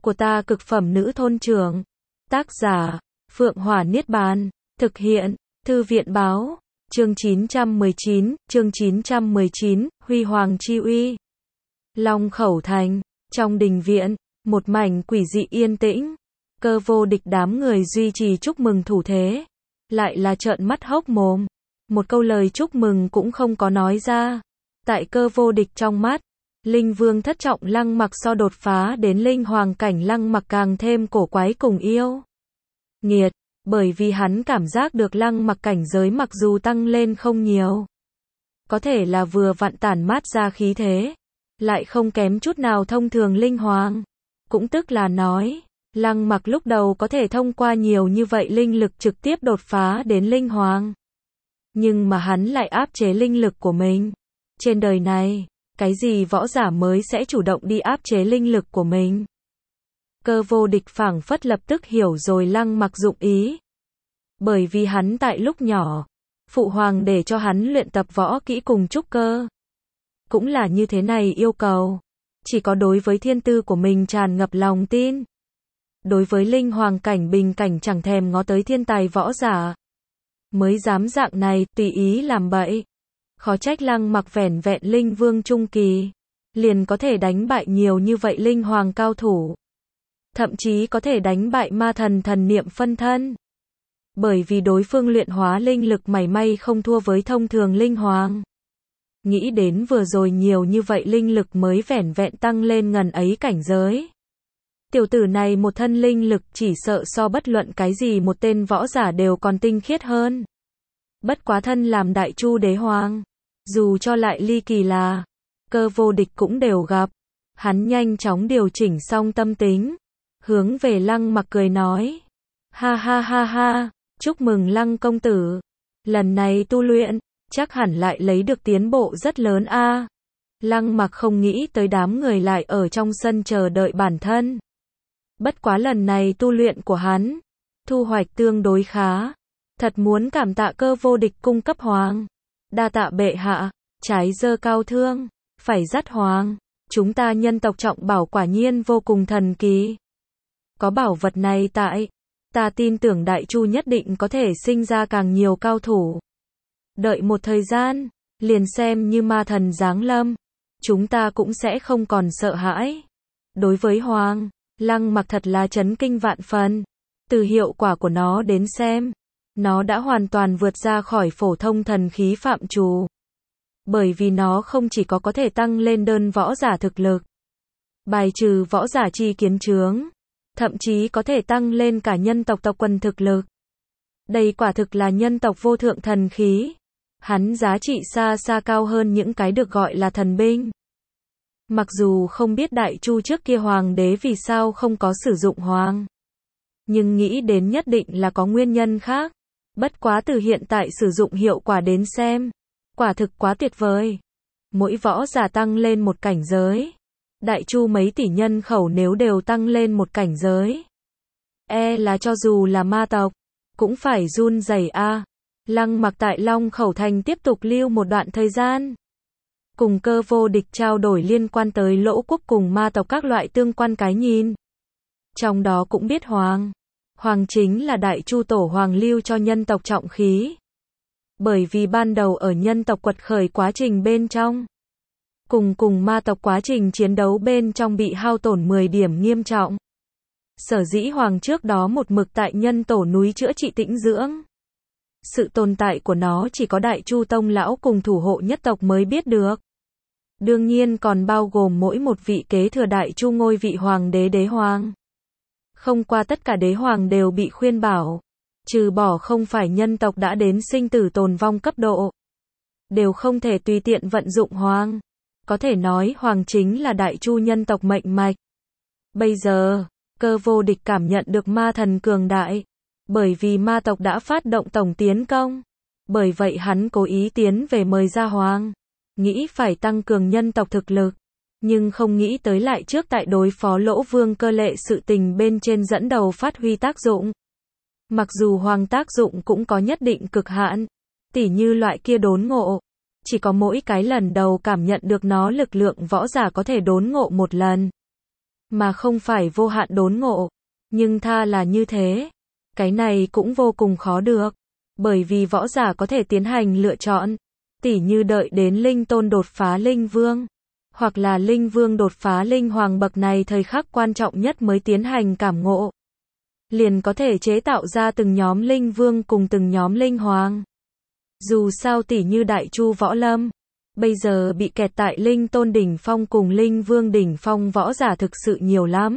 của ta cực phẩm nữ thôn trưởng. Tác giả, Phượng Hỏa Niết Bàn. Thực hiện, Thư viện báo. Chương 919, Huy Hoàng Chi Uy. Long Khẩu Thành, trong đình viện, một mảnh quỷ dị yên tĩnh. Cơ Vô Địch đám người duy trì chúc mừng thủ thế. Lại là trợn mắt hốc mồm. Một câu lời chúc mừng cũng không có nói ra. Tại Cơ Vô Địch trong mắt, Linh Vương thất trọng Lăng Mặc so đột phá đến Linh Hoàng cảnh Lăng Mặc càng thêm cổ quái cùng yêu nghiệt, bởi vì hắn cảm giác được Lăng Mặc cảnh giới mặc dù tăng lên không nhiều, có thể là vừa vặn tản mát ra khí thế, lại không kém chút nào thông thường Linh Hoàng. Cũng tức là nói, Lăng Mặc lúc đầu có thể thông qua nhiều như vậy linh lực trực tiếp đột phá đến Linh Hoàng. Nhưng mà hắn lại áp chế linh lực của mình. Trên đời này, cái gì võ giả mới sẽ chủ động đi áp chế linh lực của mình? Cơ Vô Địch phảng phất lập tức hiểu rồi Lăng Mặc dụng ý. Bởi vì hắn tại lúc nhỏ, Phụ Hoàng để cho hắn luyện tập võ kỹ cùng trúc cơ. Cũng là như thế này yêu cầu. Chỉ có đối với thiên tư của mình tràn ngập lòng tin. Đối với Linh Hoàng cảnh bình cảnh chẳng thèm ngó tới thiên tài võ giả. Mới dám dạng này tùy ý làm bậy. Khó trách Lăng Mặc vẻn vẹn Linh Vương trung kỳ, liền có thể đánh bại nhiều như vậy Linh Hoàng cao thủ. Thậm chí có thể đánh bại ma thần thần niệm phân thân. Bởi vì đối phương luyện hóa linh lực mảy may không thua với thông thường Linh Hoàng. Nghĩ đến vừa rồi nhiều như vậy linh lực mới vẻn vẹn tăng lên ngần ấy cảnh giới. Tiểu tử này một thân linh lực chỉ sợ so bất luận cái gì một tên võ giả đều còn tinh khiết hơn. Bất quá thân làm Đại Chu Đế Hoàng, dù cho lại ly kỳ là Cơ Vô Địch cũng đều gặp. Hắn nhanh chóng điều chỉnh xong tâm tính, hướng về Lăng Mặc cười nói: "Ha ha ha ha, chúc mừng Lăng công tử, lần này tu luyện, chắc hẳn lại lấy được tiến bộ rất lớn a." Lăng Mặc không nghĩ tới đám người lại ở trong sân chờ đợi bản thân. Bất quá lần này tu luyện của hắn, thu hoạch tương đối khá. Thật muốn cảm tạ Cơ Vô Địch cung cấp hoàng. Đa tạ bệ hạ, trái dơ cao thương, phải dắt hoàng. Chúng ta nhân tộc trọng bảo quả nhiên vô cùng thần kỳ. Có bảo vật này tại, ta tin tưởng Đại Chu nhất định có thể sinh ra càng nhiều cao thủ. Đợi một thời gian, liền xem như ma thần giáng lâm, chúng ta cũng sẽ không còn sợ hãi. Đối với hoàng, Lăng Mặc thật là chấn kinh vạn phần. Từ hiệu quả của nó đến xem, nó đã hoàn toàn vượt ra khỏi phổ thông thần khí phạm trù. Bởi vì nó không chỉ có thể tăng lên đơn võ giả thực lực, bài trừ võ giả chi kiến chướng, thậm chí có thể tăng lên cả nhân tộc tộc quần thực lực. Đây quả thực là nhân tộc vô thượng thần khí. Hắn giá trị xa xa cao hơn những cái được gọi là thần binh. Mặc dù không biết Đại Chu trước kia hoàng đế vì sao không có sử dụng hoàng, nhưng nghĩ đến nhất định là có nguyên nhân khác. Bất quá từ hiện tại sử dụng hiệu quả đến xem, quả thực quá tuyệt vời. Mỗi võ giả tăng lên một cảnh giới, Đại Chu mấy tỷ nhân khẩu nếu đều tăng lên một cảnh giới, là cho dù là ma tộc, cũng phải run rẩy a. Lăng Mặc tại Long Khẩu Thành tiếp tục lưu một đoạn thời gian. Cùng Cơ Vô Địch trao đổi liên quan tới Lỗ Quốc cùng ma tộc các loại tương quan cái nhìn. Trong đó cũng biết hoàng chính là Đại Chu tổ hoàng lưu cho nhân tộc trọng khí. Bởi vì ban đầu ở nhân tộc quật khởi quá trình bên trong, cùng ma tộc quá trình chiến đấu bên trong bị hao tổn 10 điểm nghiêm trọng. Sở dĩ hoàng trước đó một mực tại nhân tổ núi chữa trị tĩnh dưỡng. Sự tồn tại của nó chỉ có Đại Chu tông lão cùng thủ hộ nhất tộc mới biết được. Đương nhiên còn bao gồm mỗi một vị kế thừa Đại Chu ngôi vị hoàng đế đế hoàng. Không qua tất cả đế hoàng đều bị khuyên bảo, trừ bỏ không phải nhân tộc đã đến sinh tử tồn vong cấp độ, đều không thể tùy tiện vận dụng hoàng. Có thể nói hoàng chính là Đại Chu nhân tộc mệnh mạch. Bây giờ, Cơ Vô Địch cảm nhận được ma thần cường đại, bởi vì ma tộc đã phát động tổng tiến công. Bởi vậy hắn cố ý tiến về mời ra hoàng, nghĩ phải tăng cường nhân tộc thực lực. Nhưng không nghĩ tới lại trước tại đối phó Lỗ Vương Cơ Lệ sự tình bên trên dẫn đầu phát huy tác dụng. Mặc dù hoàng tác dụng cũng có nhất định cực hạn, tỉ như loại kia đốn ngộ, chỉ có mỗi cái lần đầu cảm nhận được nó lực lượng võ giả có thể đốn ngộ một lần. mà không phải vô hạn đốn ngộ. Nhưng tha là như thế. Cái này cũng vô cùng khó được. Bởi vì võ giả có thể tiến hành lựa chọn. Tỉ như đợi đến linh tôn đột phá linh vương. Hoặc là linh vương đột phá linh hoàng bậc này thời khắc quan trọng nhất mới tiến hành cảm ngộ. Liền có thể chế tạo ra từng nhóm linh vương cùng từng nhóm linh hoàng. Dù sao tỉ như Đại Chu Võ Lâm, bây giờ bị kẹt tại linh tôn đỉnh phong cùng linh vương đỉnh phong võ giả thực sự nhiều lắm.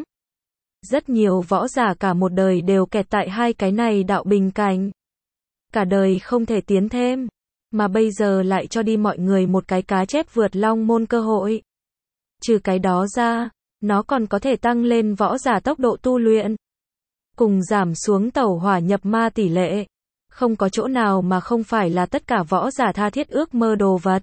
Rất nhiều võ giả cả một đời đều kẹt tại hai cái này đạo bình cảnh. Cả đời không thể tiến thêm, mà bây giờ lại cho đi mọi người một cái cá chép vượt long môn cơ hội. Trừ cái đó ra, nó còn có thể tăng lên võ giả tốc độ tu luyện, cùng giảm xuống tẩu hỏa nhập ma tỷ lệ. Không có chỗ nào mà không phải là tất cả võ giả tha thiết ước mơ đồ vật.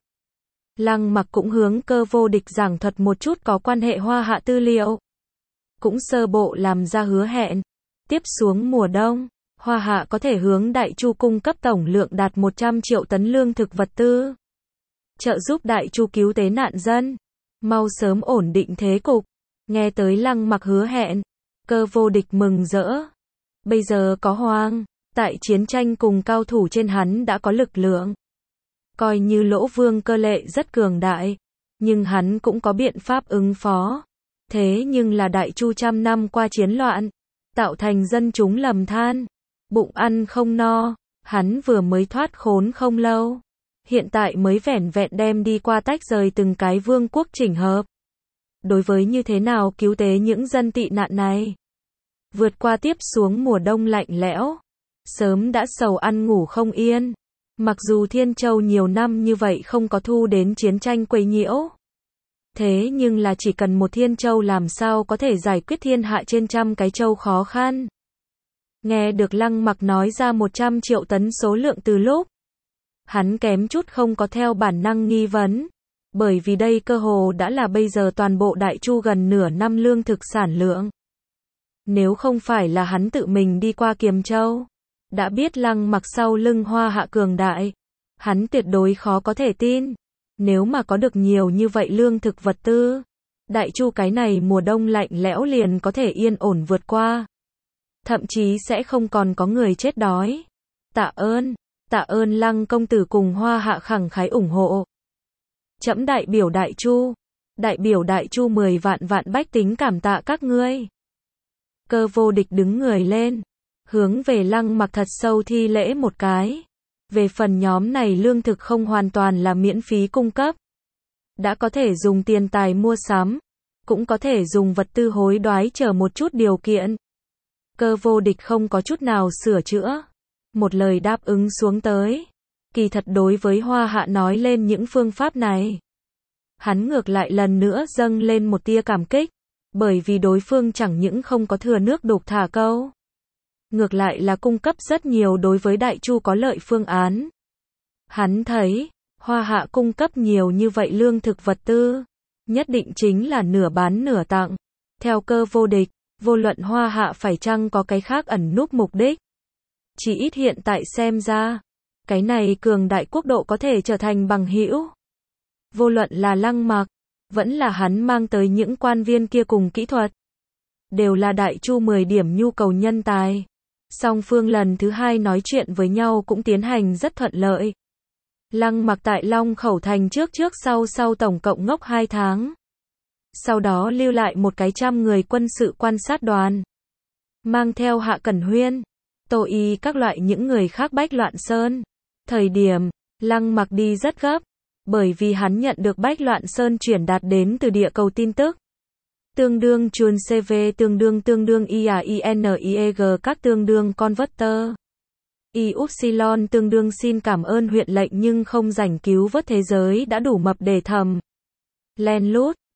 Lăng Mặc cũng hướng Cơ Vô Địch giảng thuật một chút có quan hệ Hoa Hạ tư liệu. Cũng sơ bộ làm ra hứa hẹn. Tiếp xuống mùa đông, Hoa Hạ có thể hướng Đại Chu cung cấp tổng lượng đạt 100 triệu tấn lương thực vật tư. Trợ giúp Đại Chu cứu tế nạn dân. Mau sớm ổn định thế cục. Nghe tới Lăng Mặc hứa hẹn, Cơ Vô Địch mừng rỡ. Bây giờ có Hoàng, tại chiến tranh cùng cao thủ trên hắn đã có lực lượng. Coi như Lỗ Vương Cơ Lệ rất cường đại, nhưng hắn cũng có biện pháp ứng phó. Thế nhưng là Đại Chu trăm năm qua chiến loạn, tạo thành dân chúng lầm than, bụng ăn không no, hắn vừa mới thoát khốn không lâu. Hiện tại mới vẻn vẹn đem đi qua tách rời từng cái vương quốc chỉnh hợp. Đối với như thế nào cứu tế những dân tị nạn này, vượt qua tiếp xuống mùa đông lạnh lẽo, sớm đã sầu ăn ngủ không yên. Mặc dù Thiên Châu nhiều năm như vậy không có thu đến chiến tranh quấy nhiễu, thế nhưng là chỉ cần một Thiên Châu làm sao có thể giải quyết thiên hạ trên trăm cái châu khó khăn. Nghe được Lăng Mặc nói ra 100 triệu tấn số lượng từ lúc, hắn kém chút không có theo bản năng nghi vấn, bởi vì đây cơ hồ đã là bây giờ toàn bộ Đại Chu gần nửa năm lương thực sản lượng. Nếu không phải là hắn tự mình đi qua Kiềm Châu, đã biết Lăng Mặc sau lưng Hoa Hạ cường đại, hắn tuyệt đối khó có thể tin. Nếu mà có được nhiều như vậy lương thực vật tư, Đại Chu cái này mùa đông lạnh lẽo liền có thể yên ổn vượt qua. Thậm chí sẽ không còn có người chết đói. Tạ ơn Lăng công tử cùng Hoa Hạ khẳng khái ủng hộ. Trẫm đại biểu Đại Chu 10 vạn bách tính cảm tạ các ngươi. Cơ Vô Địch đứng người lên, hướng về Lăng Mặc thật sâu thi lễ một cái. Về phần nhóm này lương thực không hoàn toàn là miễn phí cung cấp. Đã có thể dùng tiền tài mua sắm, cũng có thể dùng vật tư hối đoái chờ một chút điều kiện. Cơ Vô Địch không có chút nào sửa chữa. Một lời đáp ứng xuống tới. Kỳ thật đối với Hoa Hạ nói lên những phương pháp này, hắn ngược lại lần nữa dâng lên một tia cảm kích. Bởi vì đối phương chẳng những không có thừa nước đục thả câu, ngược lại là cung cấp rất nhiều đối với Đại Chu có lợi phương án. Hắn thấy, Hoa Hạ cung cấp nhiều như vậy lương thực vật tư, nhất định chính là nửa bán nửa tặng. Theo Cơ Vô Địch, vô luận Hoa Hạ phải chăng có cái khác ẩn núp mục đích. Chỉ ít hiện tại xem ra, cái này cường đại quốc độ có thể trở thành bằng hữu. Vô luận là Lăng Mặc, vẫn là hắn mang tới những quan viên kia cùng kỹ thuật, đều là Đại Chu 10 điểm nhu cầu nhân tài. Song phương lần thứ hai nói chuyện với nhau cũng tiến hành rất thuận lợi. Lăng Mặc tại Long Khẩu Thành trước sau tổng cộng ngốc 2 tháng. Sau đó lưu lại một cái 100 người quân sự quan sát đoàn. Mang theo Hạ Cẩn Huyên, Tô Y các loại những người khác Bách Loạn Sơn. Thời điểm, Lăng Mặc đi rất gấp, bởi vì hắn nhận được Bách Loạn Sơn chuyển đạt đến từ địa cầu tin tức. Tương đương chuồn CV tương đương IAINIEG các tương đương converter. Y-upsilon tương đương xin cảm ơn huyện lệnh nhưng không rảnh cứu vớt thế giới đã đủ mập để thầm. Len lút,